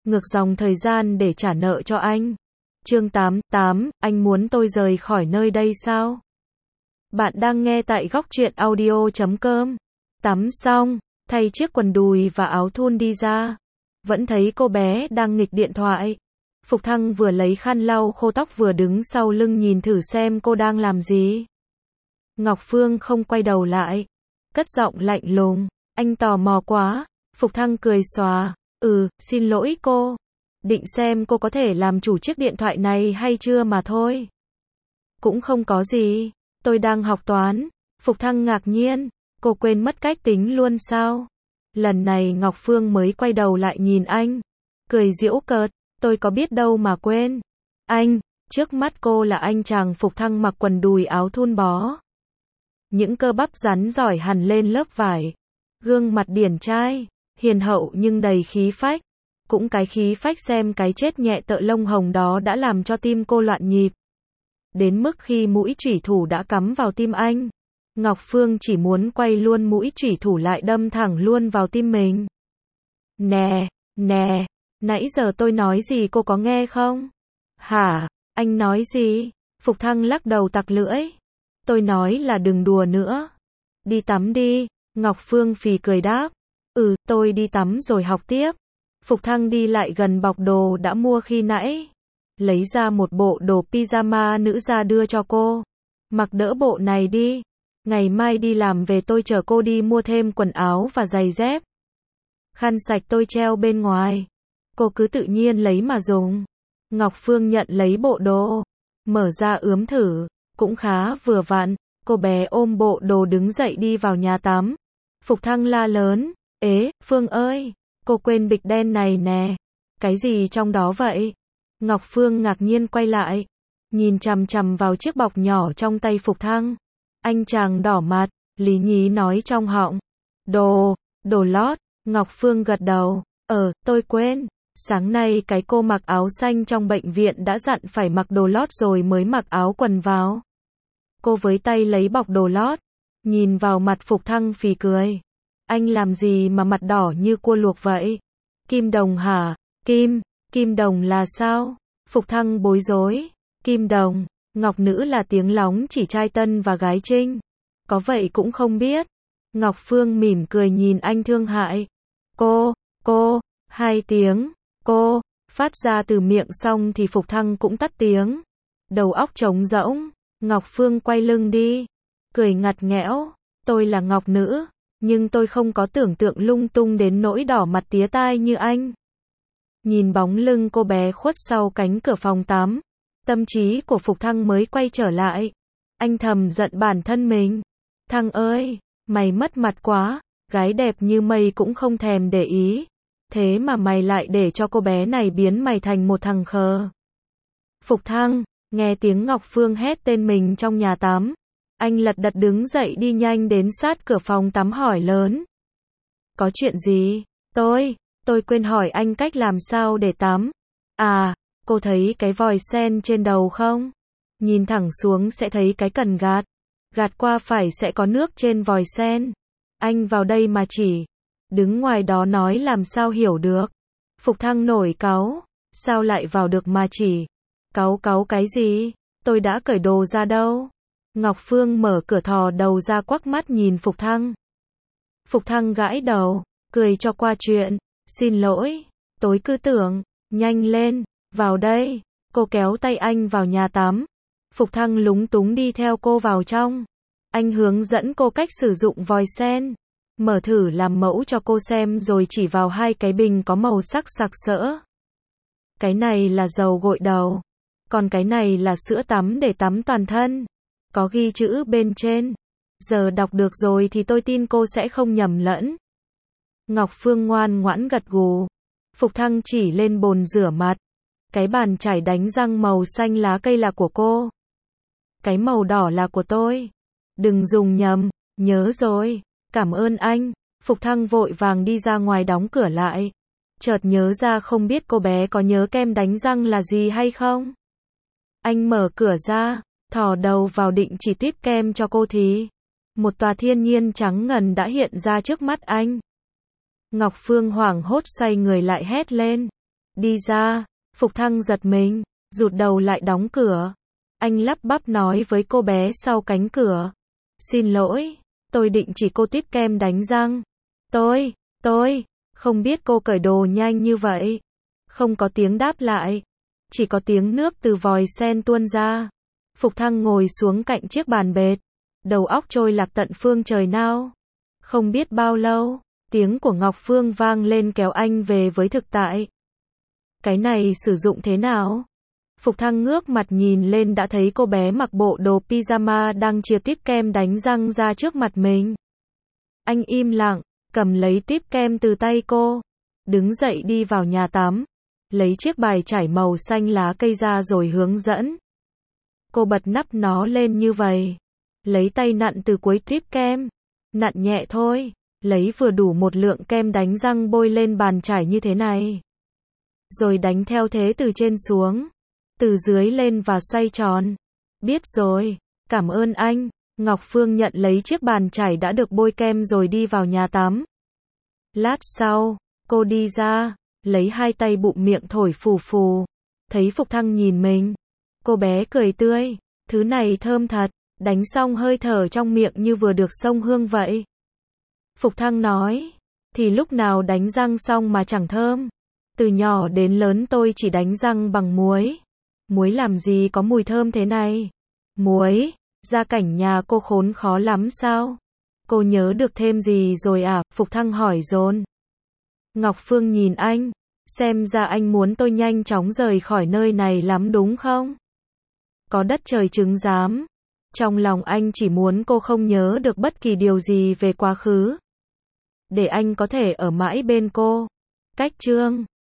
ngược dòng thời gian để trả nợ cho anh. Chương 88, anh muốn tôi rời khỏi nơi đây sao? Bạn đang nghe tại góc truyện audio.com. Tắm xong, thay chiếc quần đùi và áo thun đi ra. Vẫn thấy cô bé đang nghịch điện thoại. Phục Thăng vừa lấy khăn lau khô tóc vừa đứng sau lưng nhìn thử xem cô đang làm gì. Ngọc Phương không quay đầu lại. Cất giọng lạnh lùng. Anh tò mò quá. Phục Thăng cười xòa. Xin lỗi cô. Định xem cô có thể làm chủ chiếc điện thoại này hay chưa mà thôi. Cũng không có gì. Tôi đang học toán. Phục Thăng ngạc nhiên. Cô quên mất cách tính luôn sao? Lần này Ngọc Phương mới quay đầu lại nhìn anh. Cười giễu cợt. Tôi có biết đâu mà quên. Anh, trước mắt cô là anh chàng Phục Thăng mặc quần đùi áo thun bó. Những cơ bắp rắn giỏi hằn lên lớp vải. Gương mặt điển trai, hiền hậu nhưng đầy khí phách. Cũng cái khí phách xem cái chết nhẹ tợ lông hồng đó đã làm cho tim cô loạn nhịp. Đến mức khi mũi chủy thủ đã cắm vào tim anh, Ngọc Phương chỉ muốn quay luôn mũi chủy thủ lại đâm thẳng luôn vào tim mình. Nè, nãy giờ tôi nói gì cô có nghe không? Hả, anh nói gì? Phục Thăng lắc đầu tặc lưỡi. Tôi nói là đừng đùa nữa. Đi tắm đi, Ngọc Phương phì cười đáp. Tôi đi tắm rồi học tiếp. Phục Thăng đi lại gần bọc đồ đã mua khi nãy. Lấy ra một bộ đồ pyjama nữ ra đưa cho cô. Mặc đỡ bộ này đi. Ngày mai đi làm về tôi chở cô đi mua thêm quần áo và giày dép. Khăn sạch tôi treo bên ngoài. Cô cứ tự nhiên lấy mà dùng. Ngọc Phương nhận lấy bộ đồ. Mở ra ướm thử. Cũng khá vừa vặn. Cô bé ôm bộ đồ đứng dậy đi vào nhà tắm. Phục Thăng la lớn. Ế, Phương ơi, cô quên bịch đen này nè. Cái gì trong đó vậy? Ngọc Phương ngạc nhiên quay lại. Nhìn chằm chằm vào chiếc bọc nhỏ trong tay Phục Thăng. Anh chàng đỏ mặt, lý nhí nói trong họng. Đồ lót. Ngọc Phương gật đầu. Tôi quên. Sáng nay cái cô mặc áo xanh trong bệnh viện đã dặn phải mặc đồ lót rồi mới mặc áo quần vào. Cô với tay lấy bọc đồ lót. Nhìn vào mặt Phục Thăng phì cười. Anh làm gì mà mặt đỏ như cua luộc vậy? Kim đồng hả? Kim đồng là sao? Phục Thăng bối rối. Kim đồng, Ngọc nữ là tiếng lóng chỉ trai tân và gái trinh. Có vậy cũng không biết. Ngọc Phương mỉm cười nhìn anh thương hại. Cô, 2 tiếng. Cô, phát ra từ miệng xong thì Phục Thăng cũng tắt tiếng. Đầu óc trống rỗng. Ngọc Phương quay lưng đi. Cười ngặt nghẽo. Tôi là Ngọc nữ. Nhưng tôi không có tưởng tượng lung tung đến nỗi đỏ mặt tía tai như anh. Nhìn bóng lưng cô bé khuất sau cánh cửa phòng tắm. Tâm trí của Phục Thăng mới quay trở lại. Anh thầm giận bản thân mình. Thăng ơi, mày mất mặt quá. Gái đẹp như mây cũng không thèm để ý. Thế mà mày lại để cho cô bé này biến mày thành một thằng khờ. Phục Thăng, nghe tiếng Ngọc Phương hét tên mình trong nhà tắm. Anh lật đật đứng dậy đi nhanh đến sát cửa phòng tắm hỏi lớn. Có chuyện gì? Tôi quên hỏi anh cách làm sao để tắm. À, cô thấy cái vòi sen trên đầu không? Nhìn thẳng xuống sẽ thấy cái cần gạt. Gạt qua phải sẽ có nước trên vòi sen. Anh vào đây mà chỉ. Đứng ngoài đó nói làm sao hiểu được. Phục Thăng nổi cáu. Sao lại vào được mà chỉ? Cáu cái gì? Tôi đã cởi đồ ra đâu. Ngọc Phương mở cửa thò đầu ra quắc mắt nhìn Phục Thăng. Phục Thăng gãi đầu, cười cho qua chuyện. Xin lỗi, tối cứ tưởng. Nhanh lên, vào đây. Cô kéo tay anh vào nhà tắm. Phục Thăng lúng túng đi theo cô vào trong. Anh hướng dẫn cô cách sử dụng vòi sen. Mở thử làm mẫu cho cô xem rồi chỉ vào 2 cái bình có màu sắc sặc sỡ. Cái này là dầu gội đầu. Còn cái này là sữa tắm để tắm toàn thân. Có ghi chữ bên trên. Giờ đọc được rồi thì tôi tin cô sẽ không nhầm lẫn. Ngọc Phương ngoan ngoãn gật gù. Phục Thăng chỉ lên bồn rửa mặt. Cái bàn chải đánh răng màu xanh lá cây là của cô. Cái màu đỏ là của tôi. Đừng dùng nhầm. Nhớ rồi. Cảm ơn anh. Phục Thăng vội vàng đi ra ngoài đóng cửa lại. Chợt nhớ ra không biết cô bé có nhớ kem đánh răng là gì hay không. Anh mở cửa ra. Thò đầu vào định chỉ tiếp kem cho cô thì một tòa thiên nhiên trắng ngần đã hiện ra trước mắt anh. Ngọc Phương hoảng hốt xoay người lại hét lên. Đi ra, Phục Thăng giật mình, rụt đầu lại đóng cửa. Anh lắp bắp nói với cô bé sau cánh cửa. Xin lỗi, tôi định chỉ cô tiếp kem đánh răng. Tôi, không biết cô cởi đồ nhanh như vậy. Không có tiếng đáp lại. Chỉ có tiếng nước từ vòi sen tuôn ra. Phục Thăng ngồi xuống cạnh chiếc bàn bệt. Đầu óc trôi lạc tận phương trời nào. Không biết bao lâu, tiếng của Ngọc Phương vang lên kéo anh về với thực tại. Cái này sử dụng thế nào? Phục Thăng ngước mặt nhìn lên đã thấy cô bé mặc bộ đồ pyjama đang chia tiếp kem đánh răng ra trước mặt mình. Anh im lặng, cầm lấy tiếp kem từ tay cô. Đứng dậy đi vào nhà tắm. Lấy chiếc bài trải màu xanh lá cây ra rồi hướng dẫn. Cô bật nắp nó lên như vậy. Lấy tay nặn từ cuối tiếp kem. Nặn nhẹ thôi. Lấy vừa đủ một lượng kem đánh răng bôi lên bàn trải như thế này. Rồi đánh theo thế từ trên xuống. Từ dưới lên và xoay tròn. Biết rồi, cảm ơn anh. Ngọc Phương nhận lấy chiếc bàn trải đã được bôi kem rồi đi vào nhà tắm. Lát sau, cô đi ra, lấy hai tay bụm miệng thổi phù phù. Thấy Phục Thăng nhìn mình. Cô bé cười tươi. Thứ này thơm thật. Đánh xong hơi thở trong miệng như vừa được xông hương vậy. Phục Thăng nói. Thì lúc nào đánh răng xong mà chẳng thơm. Từ nhỏ đến lớn tôi chỉ đánh răng bằng muối. Muối làm gì có mùi thơm thế này? Muối, gia cảnh nhà cô khốn khó lắm sao? Cô nhớ được thêm gì rồi à? Phục Thăng hỏi dồn. Ngọc Phương nhìn anh, xem ra anh muốn tôi nhanh chóng rời khỏi nơi này lắm đúng không? Có đất trời chứng giám. Trong lòng anh chỉ muốn cô không nhớ được bất kỳ điều gì về quá khứ. Để anh có thể ở mãi bên cô. Cách chương